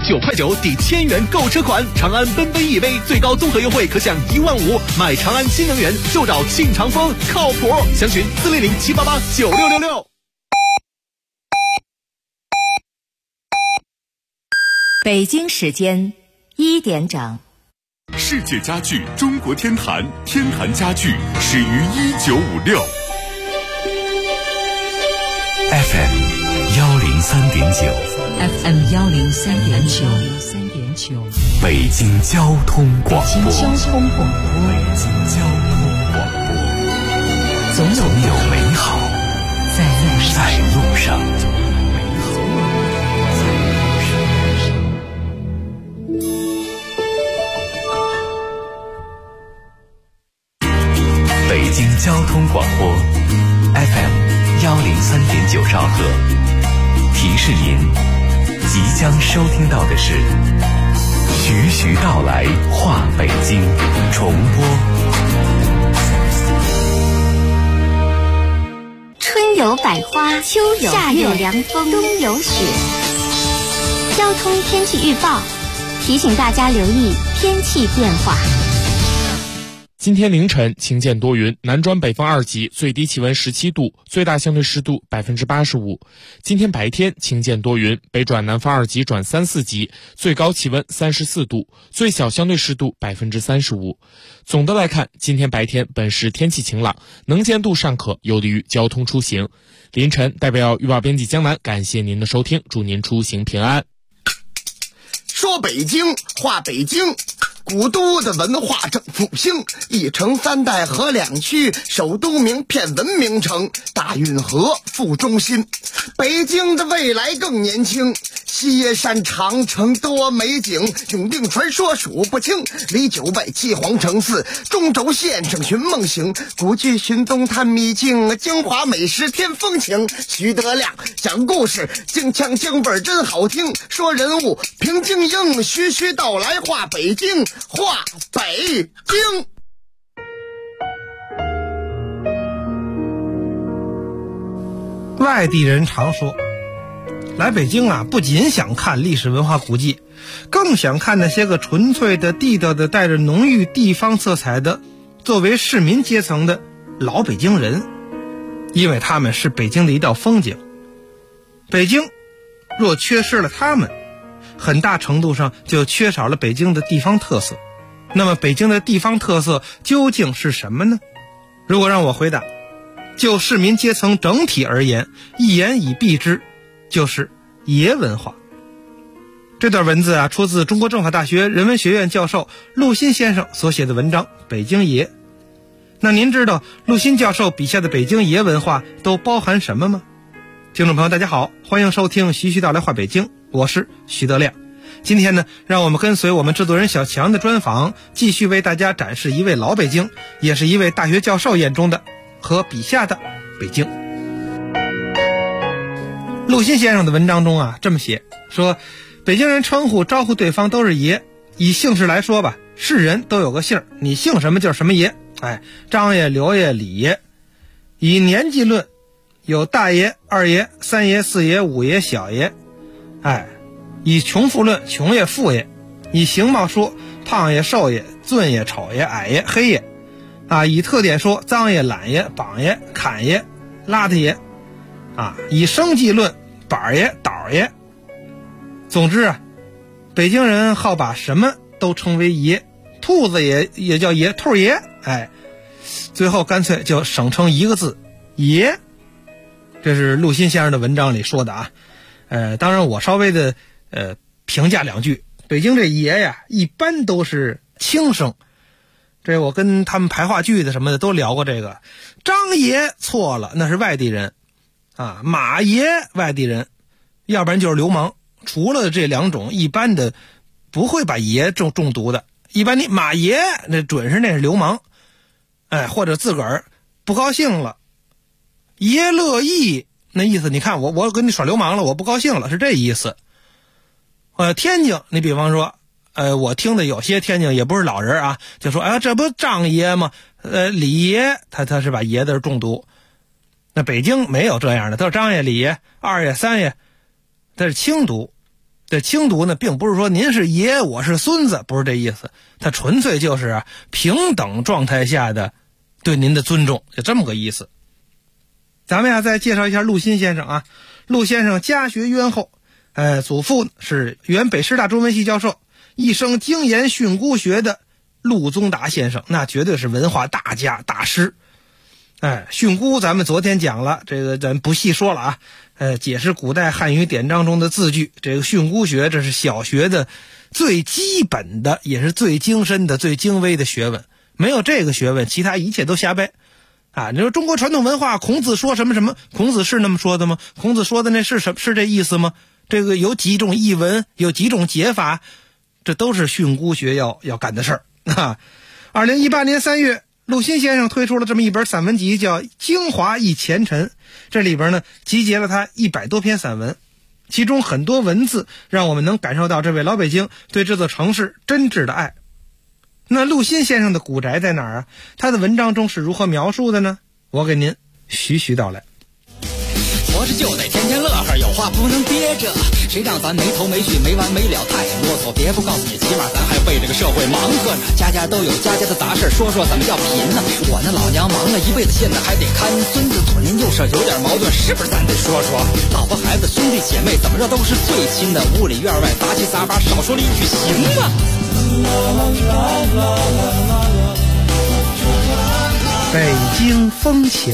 9块9抵1000元购车款，长安奔奔 EV 最高综合优惠可享15000，买长安新能源就找庆长风，靠谱。详询400-788-9666。 北京时间1点整。 世界家具中国天坛，天坛家具始于1956。 FM 103.9 FM 103.9 北京交通广播。 北京交通广播。总有美好在路上。 北京交通广播 FM 103.9兆赫，提示您即将收听到的是徐徐道来话北京重播。 春有百花，秋有夏有凉风，冬有雪。交通天气预报提醒大家留意天气变化。 今天凌晨晴间多云，南转北风2级，最低气温17度，最大相对湿度85%。今天白天晴间多云，北转南风2级转3、4级，最高气温34度，最小相对湿度35%。总的来看，今天白天本市天气晴朗，能见度尚可，有利于交通出行。凌晨代表预报编辑江南感谢您的收听，祝您出行平安。 说北京话北京，古都的文化正复兴，一城三代合两区，首都名片文明城，大运河副中心。北京的未来更年轻，西山长城多美景，永定传说数不清，离9北七皇城寺，中轴线上寻梦行，古剧寻踪探秘境，京华美食添风情。徐德亮讲故事，京腔京味真好听，说人物平京英，徐徐道来话北京，话北京。 外地人常说，来北京啊，不仅想看历史文化古迹，更想看那些个纯粹的、地道的、带着浓郁地方色彩的，作为市民阶层的老北京人，因为他们是北京的一道风景。北京若缺失了他们，很大程度上就缺少了北京的地方特色。那么北京的地方特色究竟是什么呢？如果让我回答，就市民阶层整体而言，一言以蔽之，就是爷文化。这段文字啊，出自中国政法大学人文学院教授陆新先生所写的文章《北京爷》。那您知道陆新教授笔下的北京爷文化都包含什么吗？听众朋友大家好，欢迎收听徐徐道来话北京，我是徐德亮。今天呢，让我们跟随我们制作人小强的专访，继续为大家展示一位老北京，也是一位大学教授眼中的和笔下的北京。陆新先生的文章中啊，这么写说，北京人称呼招呼对方都是爷。以姓氏来说吧，是人都有个姓，你姓什么就是什么爷。张爷、刘爷、李爷。以年纪论，有大爷、二爷、三爷、四爷、五爷、小爷。以穷富论，穷爷、富爷。以形貌说，胖爷、瘦爷、俊爷、丑爷、矮爷、黑爷。以特点说，脏爷、懒爷、榜爷、侃爷、邋遢爷。以生计论，板爷、倒爷。总之啊，北京人好把什么都称为爷，兔子也叫爷，兔爷。最后干脆就省称一个字，爷。这是陆新先生的文章里说的啊。当然我稍微的评价两句，北京这爷呀，一般都是轻声。这我跟他们排话剧的什么的都聊过这个。张爷错了，那是外地人马爷外地人，要不然就是流氓。除了这两种，一般的不会把爷重读的。一般你马爷那准是那是流氓，或者自个儿不高兴了，爷乐意那意思，你看我跟你耍流氓了，我不高兴了，是这意思。天津，你比方说，我听的有些天津也不是老人啊，就说这不张爷吗？李爷，他是把爷的重读。那北京没有这样的，都是张爷、李爷、二爷、三爷，他是轻读。 这轻读呢，并不是说您是爷我是孙子，不是这意思，它纯粹就是平等状态下的对您的尊重，就这么个意思。咱们再介绍一下陆新先生啊。陆先生家学渊厚，祖父是原北师大中文系教授，一生精研训诂学的陆宗达先生，那绝对是文化大家大师。训诂咱们昨天讲了，这个咱不细说了啊。解释古代汉语典章中的字句，这个训诂学这是小学的最基本的，也是最精深的、最精微的学问。没有这个学问，其他一切都瞎掰啊！你说中国传统文化，孔子说什么什么，孔子是那么说的吗？孔子说的那是这意思吗？这个有几种译文，有几种解法，这都是训诂学要干的事儿啊。2018年3月，陆新先生推出了这么一本散文集，叫《精华忆前尘》。这里边呢，集结了他100多篇散文，其中很多文字让我们能感受到这位老北京对这座城市真挚的爱。那陆新先生的古宅在哪儿啊？他的文章中是如何描述的呢？我给您徐徐道来。 活着就得天天乐呵，有话不能憋着，谁让咱没头没绪没完没了太啰嗦，别不告诉你，起码咱还为这个社会忙活呢。家家都有家家的杂事，说说怎么叫贫呢？我那老娘忙了一辈子，现在还得看孙子，左邻右舍有点矛盾，是不是咱得说说？老婆孩子兄弟姐妹怎么着都是最亲的，屋里院外杂七杂八，少说了一句行吗？ 北京风情。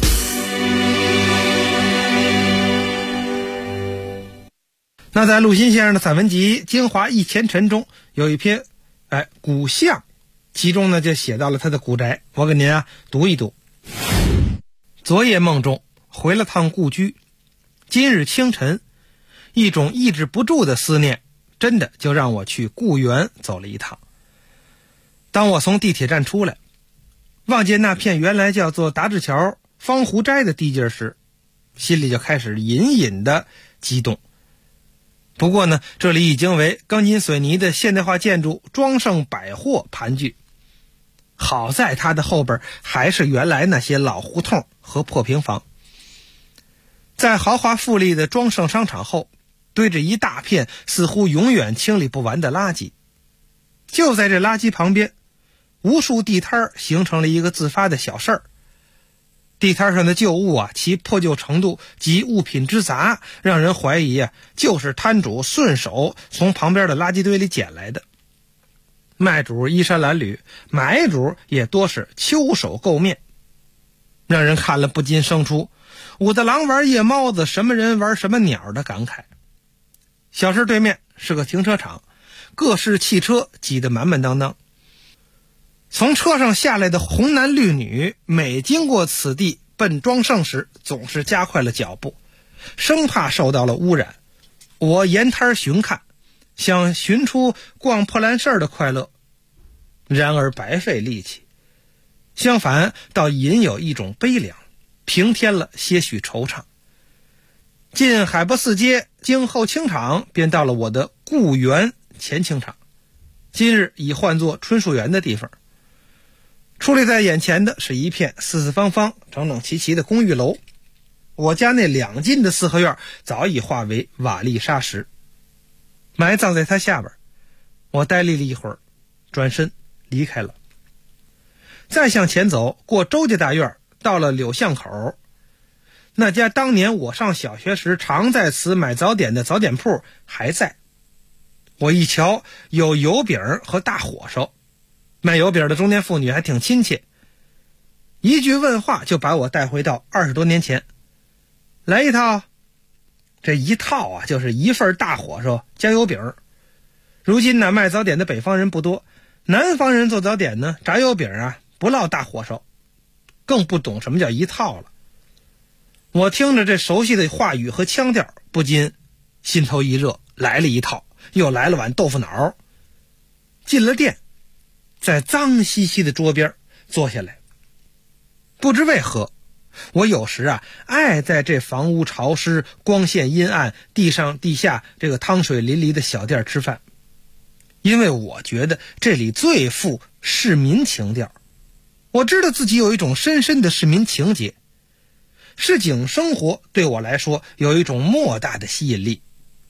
那在陆新先生的散文集《精华忆前尘》中有一篇古巷，其中呢就写到了他的古宅，我给您读一读。昨夜梦中回了趟故居，今日清晨一种抑制不住的思念真的就让我去故园走了一趟。当我从地铁站出来，望见那片原来叫做达志桥方湖斋的地界时，心里就开始隐隐的激动。不过呢，这里已经为钢筋水泥的现代化建筑庄盛百货盘踞，好在它的后边还是原来那些老胡同和破平房。在豪华富丽的庄盛商场后，堆着一大片似乎永远清理不完的垃圾。就在这垃圾旁边，无数地摊形成了一个自发的小事儿。地摊上的旧物其破旧程度及物品之杂，让人怀疑就是摊主顺手从旁边的垃圾堆里捡来的。卖主衣衫褴褛，买主也多是秋手垢面，让人看了不禁生出武大郎玩夜猫子，什么人玩什么鸟的感慨。小市对面是个停车场，各式汽车挤得满满当当。从车上下来的红男绿女，每经过此地奔庄盛时，总是加快了脚步，生怕受到了污染。我沿摊寻看，想寻出逛破烂事儿的快乐，然而白费力气，相反倒隐有一种悲凉，平添了些许惆怅。进海波寺街，经后清场，便到了我的故园前清场，今日已换作春树园的地方。矗立在眼前的是一片四四方方、整整齐齐的公寓楼。我家那2进的四合院早已化为瓦砾沙石，埋葬在它下边。我呆立了一会儿，转身离开了。再向前走，过周家大院，到了柳巷口，那家当年我上小学时常在此买早点的早点铺还在。我一瞧，有油饼和大火烧，卖油饼的中年妇女还挺亲切，一句问话就把我带回到20多年前。来一套。这一套就是一份大火烧加油饼。如今呢，卖早点的北方人不多，南方人做早点呢，炸油饼不烙大火烧，更不懂什么叫一套了。我听着这熟悉的话语和腔调，不禁心头一热，来了一套，又来了碗豆腐脑。进了店，在脏兮兮的桌边坐下来。不知为何，我有时爱在这房屋潮湿、光线阴暗、地上地下这个汤水淋漓的小店吃饭，因为我觉得这里最富市民情调。我知道自己有一种深深的市民情结，市井生活对我来说有一种莫大的吸引力。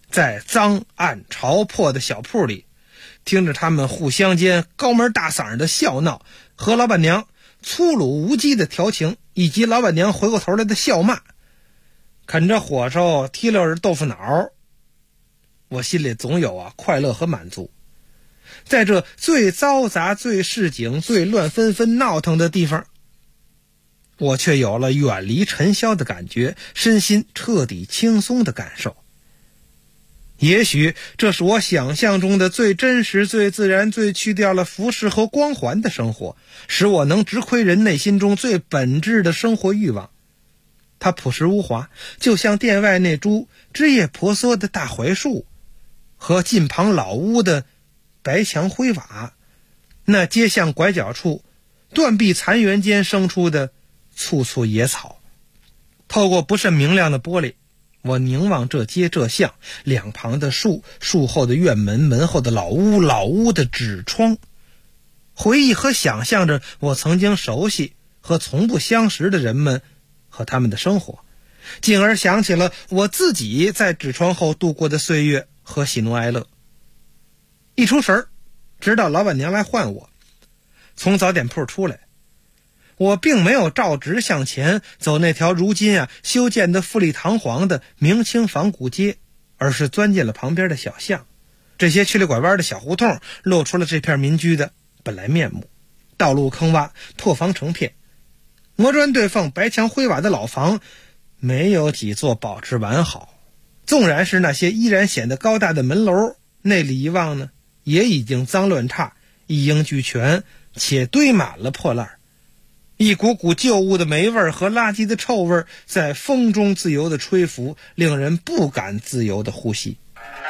在脏暗潮破的小铺里，听着他们互相间高门大嗓的笑闹和老板娘粗鲁无稽的调情，以及老板娘回过头来的笑骂，啃着火烧提溜着豆腐脑，我心里总有快乐和满足。在这最嘈杂最市井最乱纷纷闹腾的地方，我却有了远离尘嚣的感觉，身心彻底轻松的感受。也许这是我想象中的最真实最自然最去掉了服饰和光环的生活，使我能直窥人内心中最本质的生活欲望。它朴实无华，就像店外那株枝叶婆娑的大槐树，和近旁老屋的白墙灰瓦，那街巷拐角处断壁残垣间生出的簇簇野草。透过不甚明亮的玻璃，我凝望这街这巷，两旁的树，树后的院门，门后的老屋，老屋的纸窗，回忆和想象着我曾经熟悉和从不相识的人们和他们的生活，进而想起了我自己在纸窗后度过的岁月和喜怒哀乐。一出神儿，直到老板娘来唤我，从早点铺出来，我并没有照直向前走那条如今修建的富丽堂皇的明清仿古街，而是钻进了旁边的小巷。这些曲里拐弯的小胡同露出了这片民居的本来面目，道路坑洼，破房成片，磨砖对缝，白墙灰瓦的老房没有几座保持完好。纵然是那些依然显得高大的门楼，内里一望呢，也已经脏乱差，一应俱全，且堆满了破烂。一股股旧物的霉味和垃圾的臭味在风中自由地吹拂，令人不敢自由地呼吸。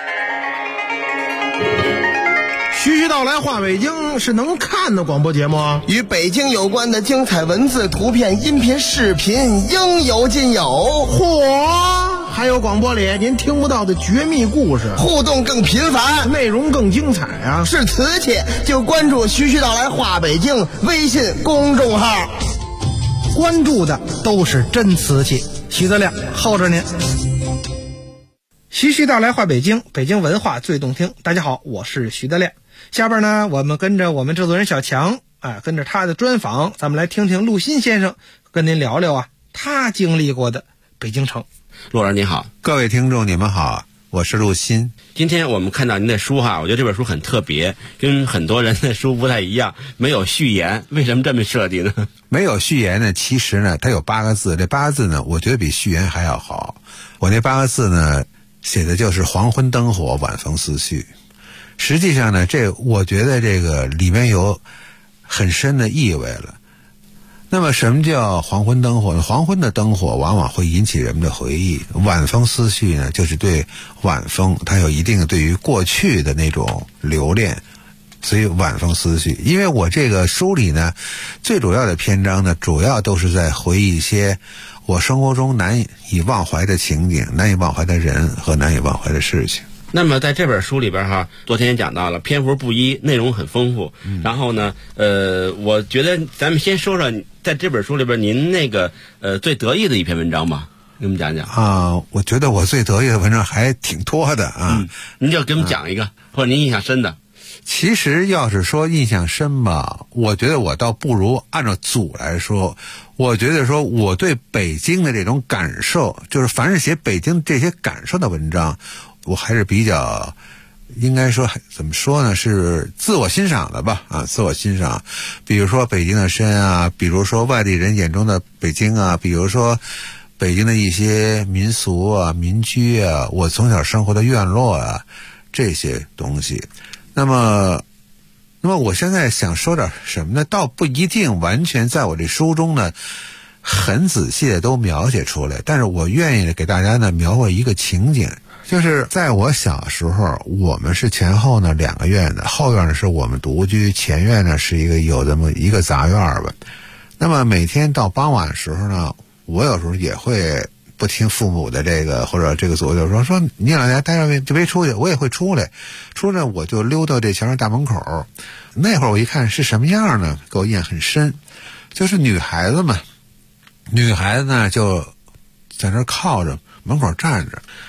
徐徐道来话北京是能看的广播节目， 与北京有关的精彩文字、图片、音频、视频应有尽有。 嚯！还有广播里您听不到的绝密故事， 互动更频繁， 内容更精彩啊！ 是瓷器就关注徐徐道来话北京微信公众号， 关注的都是真瓷器。徐德亮候着您。徐徐道来话北京，北京文化最动听。大家好，我是徐德亮。下边呢，我们跟着我们制作人小强跟着他的专访，咱们来听听陆新先生跟您聊聊他经历过的北京城。 陆老师您好。 各位听众你们好，我是陆新。 今天我们看到您的书我觉得这本书很特别，跟很多人的书不太一样，没有序言。为什么这么设计呢？ 没有序言呢，其实呢它有8个字，这8个字呢我觉得比序言还要好。我那8个字呢写的就是黄昏灯火，晚风思绪。实际上呢，我觉得这个里面有很深的意味了。那么什么叫黄昏灯火呢？黄昏的灯火往往会引起人们的回忆，晚风思绪呢，就是对晚风它有一定的对于过去的那种留恋，所以晚风思绪。因为我这个书里呢，最主要的篇章呢，主要都是在回忆一些我生活中难以忘怀的情景、难以忘怀的人和难以忘怀的事情。 那么在这本书里边昨天也讲到了，篇幅不一，内容很丰富。然后呢，我觉得咱们先说说在这本书里边您那个最得意的一篇文章吧，给我们讲讲。 我觉得我最得意的文章还挺多的您就给我们讲一个，或者您印象深的。 其实要是说印象深吧，我觉得我倒不如按照组来说。我觉得说我对北京的这种感受，就是凡是写北京这些感受的文章，我还是比较应该说怎么说呢，是自我欣赏的吧自我欣赏。比如说北京的山比如说外地人眼中的北京比如说北京的一些民俗民居我从小生活的院落这些东西。那么我现在想说点什么呢？倒不一定完全在我这书中呢很仔细的都描写出来，但是我愿意给大家呢描绘一个情景。就是在我小时候，我们是前后呢2个院的，后院呢是我们独居，前院呢是有这么一个杂院吧。那么每天到傍晚的时候呢，我有时候也会不听父母的这个或者这个左右说你老家待着就别出去，我也会出来我就溜到这前院大门口。那会儿我一看是什么样呢，给我印象很深，就是女孩子呢就在那靠着门口站着，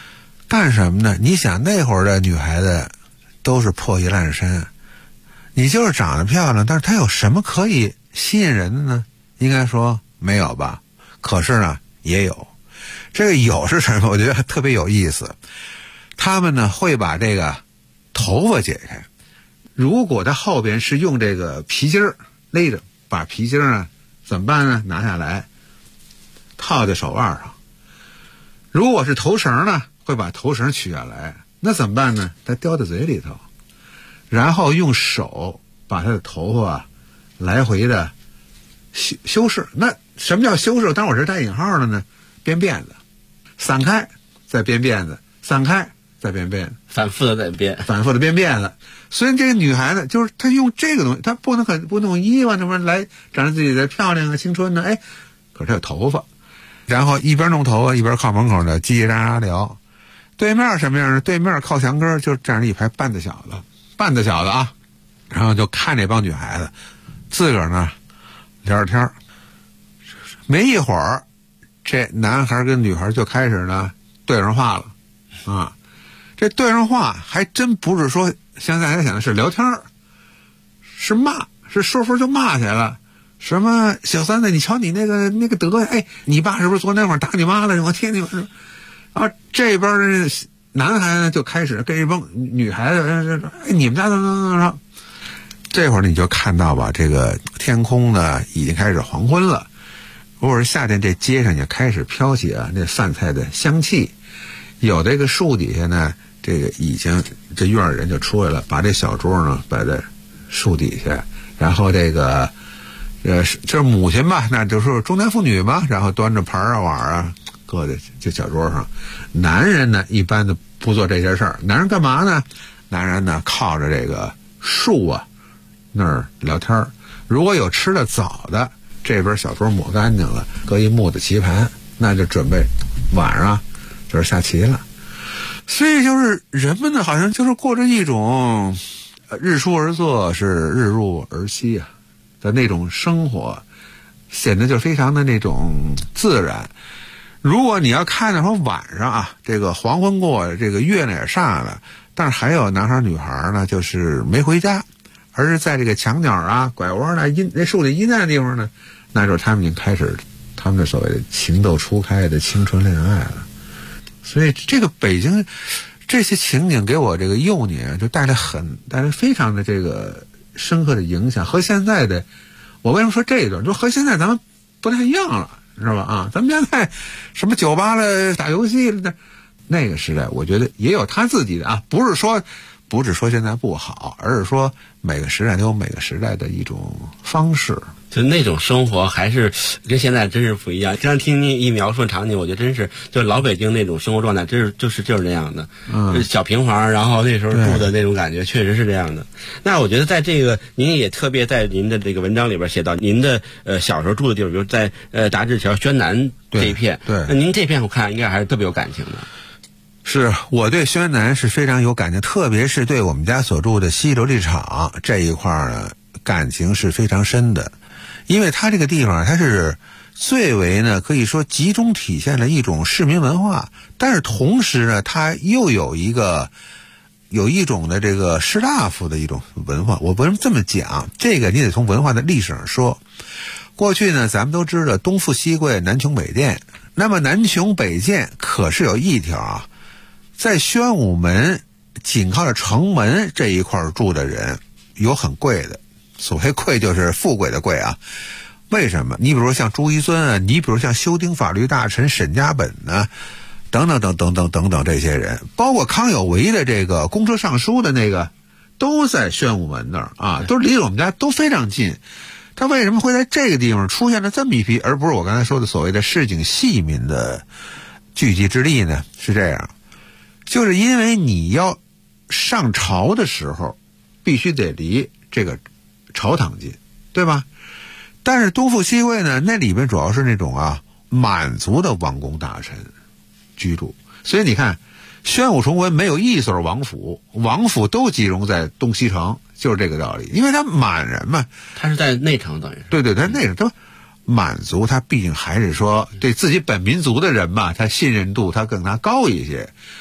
干什么呢？你想那会儿的女孩子都是破衣烂衫，你就是长得漂亮，但是她有什么可以吸引人的呢？应该说没有吧。可是呢也有，这个有是什么？我觉得特别有意思。他们呢会把这个头发解开，如果他后边是用这个皮筋儿勒着，把皮筋儿呢怎么办呢？拿下来套在手腕上。如果是头绳呢，会把头绳取下来，那怎么办呢？他叼在嘴里头，然后用手把他的头发来回的修饰。那什么叫修饰？当然我是带引号的呢，编辫子，散开再编辫子，散开再编辫子， 反复的在编， 反复的编辫子。所以这个女孩子就是她用这个东西，她不能用衣服那么来展示自己的漂亮啊、青春呢。哎，可是她有头发，然后一边弄头发一边靠门口的叽叽喳喳聊。对面什么样呢？对面靠墙根就站着一排半大小子啊，然后就看这帮女孩子，自个儿呢聊着天儿。没一会儿，这男孩跟女孩就开始呢对上话了啊。这对上话还真不是说像大家想的是聊天，是骂，是说就骂起来了。什么小三子，你瞧你那个德行，哎，你爸是不是昨天晚上打你妈了？我天你妈！然后这边的男孩呢就开始跟一帮女孩子，哎，你们家怎么。这会儿你就看到吧，这个天空呢已经开始黄昏了。如果是夏天，这街上也开始飘起那饭菜的香气。有这个树底下呢，这个已经这院儿人就出来了，把这小桌呢摆在树底下，然后这个就是母亲吧，那就是中年妇女嘛，然后端着盘啊碗啊搁在这小桌上。男人呢一般的不做这些事儿，男人干嘛呢？男人呢靠着这个树啊那儿聊天。如果有吃的早的，这边小桌抹干净了，搁一木的棋盘，那就准备晚上就是下棋了。所以就是人们呢好像就是过着一种日出而作是日入而息啊的那种生活，显得就非常的那种自然。如果你要看的话，晚上啊，这个黄昏过，这个月亮也上来了，但是还有男孩女孩呢，就是没回家，而是在这个墙角啊、拐弯啊、那树里阴暗的地方呢，那时候他们已经开始他们的所谓的情窦初开的青春恋爱了。所以这个北京这些情景给我这个幼年就带来非常的这个深刻的影响。和现在的，我为什么说这一段，就和现在咱们不太一样了，知道吧？啊，咱们现在什么酒吧了、打游戏了的，那个时代，我觉得也有他自己的啊，不是说现在不好，而是说每个时代都有每个时代的一种方式。 就那种生活还是跟现在真是不一样。刚听你一描述场景，我觉得真是就是老北京那种生活状态，就是这样的。小平房，然后那时候住的那种感觉，确实是这样的。那我觉得在这个您也特别在您的这个文章里边写到您的小时候住的地方，比如在达志桥宣南这一片。 对， 那您这片我看应该还是特别有感情的。 是我对宣南是非常有感情，特别是对我们家所住的西琉璃厂这一块呢，感情是非常深的。因为它这个地方它是最为呢可以说集中体现了一种市民文化，但是同时呢它又有一种的这个士大夫的一种文化。我为什么这么讲？这个你得从文化的历史上说。过去呢咱们都知道东富西贵南穷北贱，那么南穷北贱可是有一条啊，在宣武门紧靠着城门这一块住的人有很贵的，所谓贵就是富贵的贵啊。为什么？你比如像朱一尊啊，你比如像修订法律大臣沈家本呢，等等这些人，包括康有为的这个公车上书的那个，都在宣武门那儿啊，都离我们家都非常近。他为什么会在这个地方出现了这么一批，而不是我刚才说的所谓的市井细民的聚集之地呢？是这样，就是因为你要上朝的时候必须得离这个朝堂近，对吧？但是东富西贵呢，那里边主要是那种啊满族的王公大臣居住，所以你看宣武崇文没有一所王府，王府都集中在东西城，就是这个道理。因为他满人嘛， 他是在内城，等于是对，他内城，他满族他毕竟还是说对自己本民族的人嘛，他信任度他更加高一些。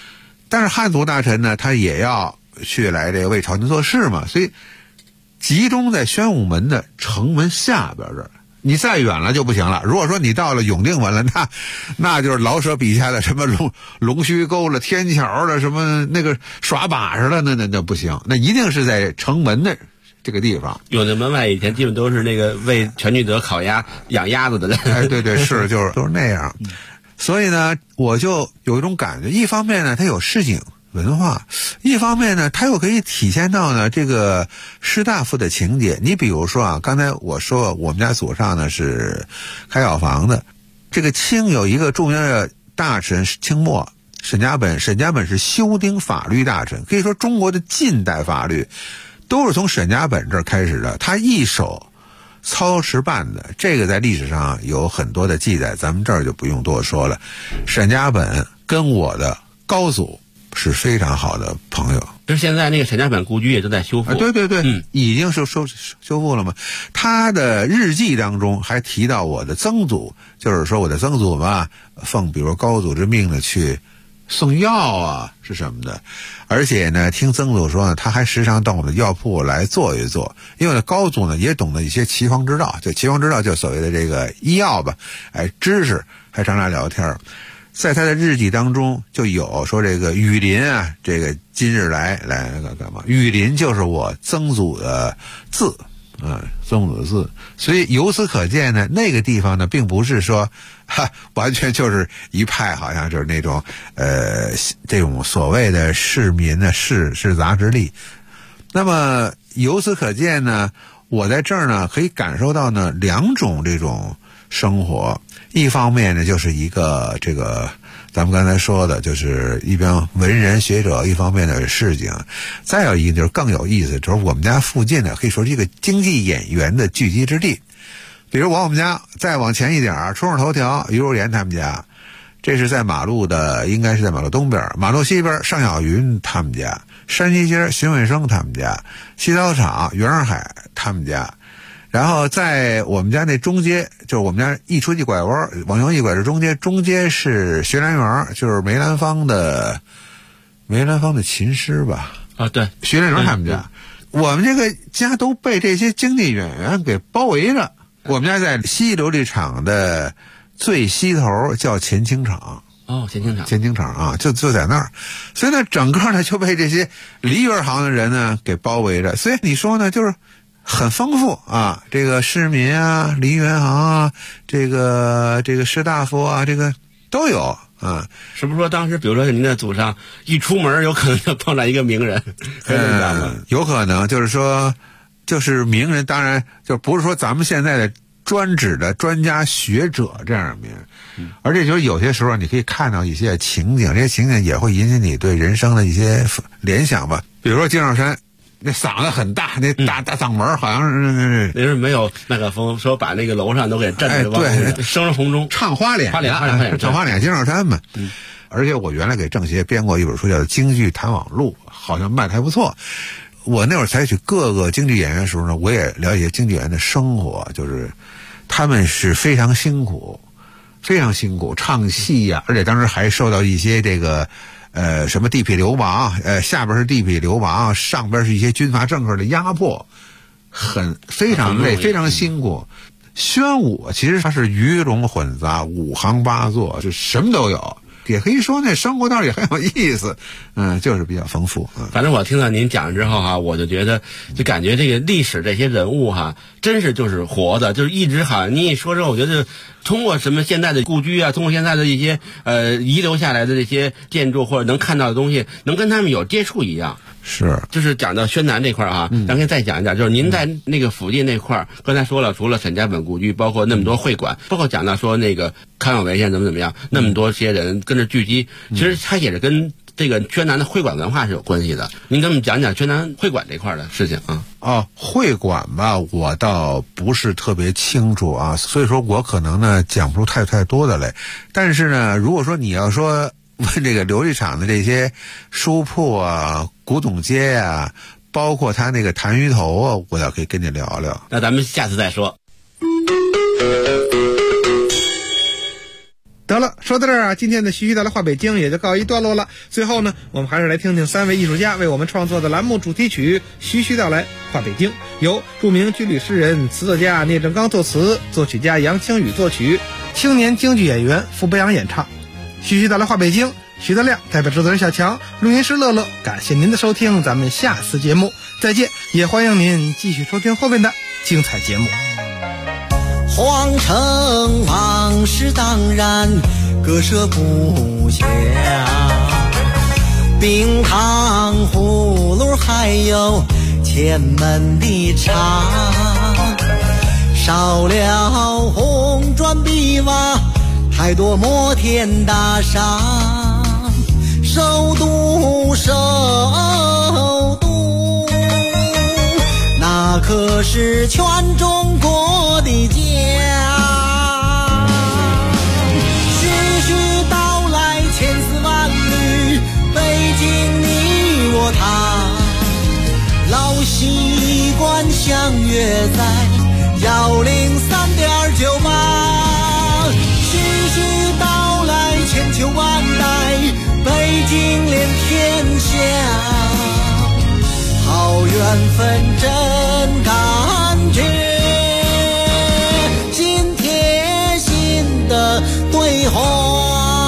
但是汉族大臣呢，他也要去来这个为朝廷做事嘛，所以集中在宣武门的城门下边这儿。你再远了就不行了。如果说你到了永定门了，那就是老舍笔下的什么龙须沟了、天桥了、什么那个耍把式了，那不行。那一定是在城门的这个地方。 永定门外以前基本都是那个为全聚德烤鸭、养鸭子的人。 哎，对对，是就是都是那样。所以呢，我就有一种感觉，一方面呢，它有市井文化，一方面呢，它又可以体现到呢这个士大夫的情节。你比如说啊，刚才我说我们家祖上呢是开药房的，这个清有一个著名的大臣清末沈家本是修订法律大臣，可以说中国的近代法律都是从沈家本这儿开始的，他一手操持办的。这个在历史上有很多的记载，咱们这儿就不用多说了。沈家本跟我的高祖是非常好的朋友， 就是现在那个沈家本故居也都在修复。 对对对，已经修复了嘛。他的日记当中还提到我的曾祖，就是说我的曾祖嘛，奉比如高祖之命的去送药啊是什么的。而且呢，听曾祖说呢，他还时常到我们的药铺来坐一坐，因为呢高祖呢也懂得一些奇方之道，就奇方之道就所谓的这个医药吧，知识，还常来聊天。在他的日记当中就有说这个雨林啊，这个今日来干嘛？雨林就是我曾祖的字曾祖的字。所以由此可见呢，那个地方呢并不是说完全就是一派，好像就是那种这种所谓的市民呢士杂之力。那么由此可见呢，我在这儿呢可以感受到呢两种这种生活。一方面呢就是一个这个咱们刚才说的，就是一边文人学者，一方面的市井。再有一个就是更有意思，就是我们家附近呢可以说是一个京剧演员的聚集之地。比如我们家再往前一点，冲上头条于若莲他们家，这是在马路的，应该是在马路东边。马路西边尚小云他们家，山西街荀伟生他们家，洗澡厂袁二海他们家。然后在我们家那中街，就是我们家一出去拐弯往右一拐是中街，中街是学兰园，就是梅兰芳的琴师吧。 对， 学兰园他们家。我们这个家都被这些京剧演员给包围着。我们家在西琉璃厂的最西头叫前清厂。前清厂啊，就在那儿。所以呢，整个呢就被这些梨园行的人呢给包围着。所以你说呢，就是很丰富啊，这个市民啊，梨园行啊，这个士大夫啊，这个都有啊。 是不是说当时比如说您的祖上一出门有可能就碰到一个名人？ 有可能，就是说就是名人，当然就不是说咱们现在的专指的专家学者这样的名人，而且就是有些时候你可以看到一些情景，这些情景也会引起你对人生的一些联想吧。比如说金少山那嗓子很大，那大嗓门好像是那是没有麦克风，说把那个楼上都给震得对， 声洪中唱花脸，唱花脸金少山嘛。而且我原来给政协编过一本书叫《京剧谈网录》，好像卖的还不错。我那会儿采取各个京剧演员的时候呢，我也了解京剧演员的生活，就是他们是非常辛苦唱戏呀，而且当时还受到一些这个什么地痞流氓，下边是地痞流氓，上边是一些军阀政客的压迫，非常累，非常辛苦。宣武其实它是鱼龙混杂，五行八作，就什么都有。也可以说那生活倒也很有意思，就是比较丰富。 反正我听到您讲之后我就觉得，就感觉这个历史这些人物真是就是活的，就是一直你一说之后，我觉得通过什么现在的故居啊，通过现在的一些遗留下来的这些建筑或者能看到的东西，能跟他们有接触一样。 是， 就是讲到宣南这块咱可以再讲一讲，就是您在那个附近那块刚才说了，除了沈家本故居，包括那么多会馆，包括讲到说那个康有为现在怎么样，那么多些人跟着聚集，其实它也是跟这个宣南的会馆文化是有关系的。您跟我们讲讲宣南会馆这块的事情啊。 会馆吧，我倒不是特别清楚所以说我可能呢讲不出太多的来。但是呢，如果说你要说问这个琉璃厂的这些书铺啊、古董街啊，包括他那个弹鱼头我倒可以跟你聊聊。 那咱们下次再说。 得了，说到这儿啊，今天的徐徐道来话北京也就告一段落了。最后呢，我们还是来听听3位艺术家为我们创作的栏目主题曲《徐徐道来话北京》，由著名军旅诗人、词作家聂政刚作词，作曲家杨清宇作曲，青年京剧演员傅博阳演唱。徐徐道来话北京，徐德亮代表制作人小强，录音师乐乐，感谢您的收听，咱们下次节目再见，也欢迎您继续收听后面的精彩节目。 皇城往事当然割舍不下，冰糖葫芦还有前门的茶，少了红砖碧瓦，太多摩天大厦，首都首都，那可是全中国的家。徐徐道来千丝万缕，北京你我他，老习惯相约在103.98。徐徐道来千秋万代，北京连天下，好缘分真感觉，心贴心的对话。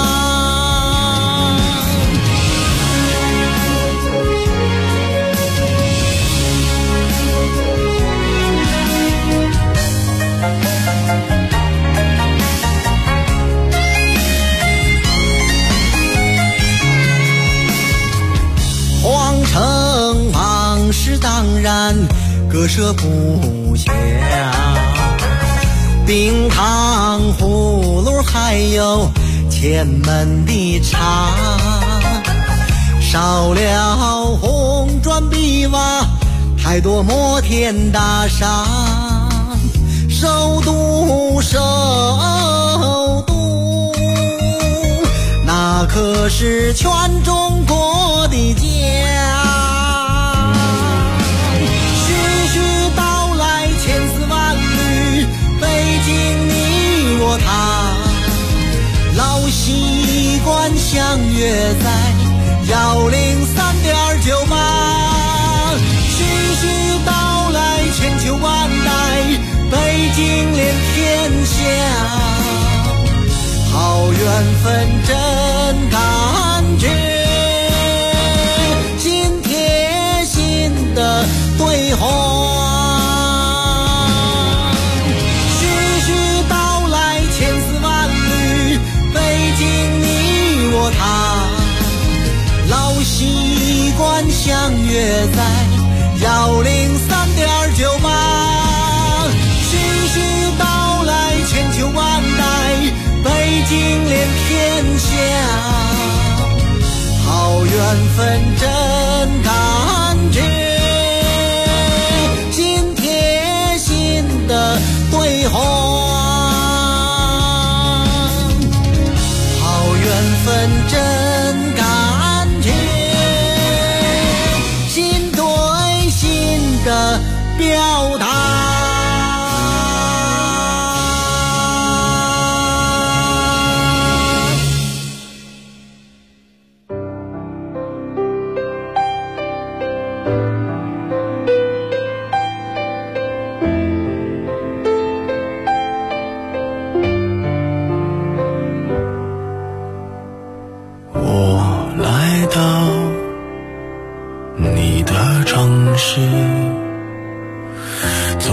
皇城往事当然割舍不下，冰糖葫芦还有前门的茶，少了红砖碧瓦，太多摩天大厦，首都首都，那可是全中国的家。徐徐道来千丝万缕，北京你我他，老习惯相约在103.98。徐徐道来千秋万代，北京连天下，好缘分真感觉，心贴心的对话。徐徐道来千丝万缕，北京你我他，老习惯相约在103.98。徐徐道来千秋万代，北京连天下，好缘分真感觉，心贴心的对话。好缘分真感觉，心对心的表达。 我来到你的城市，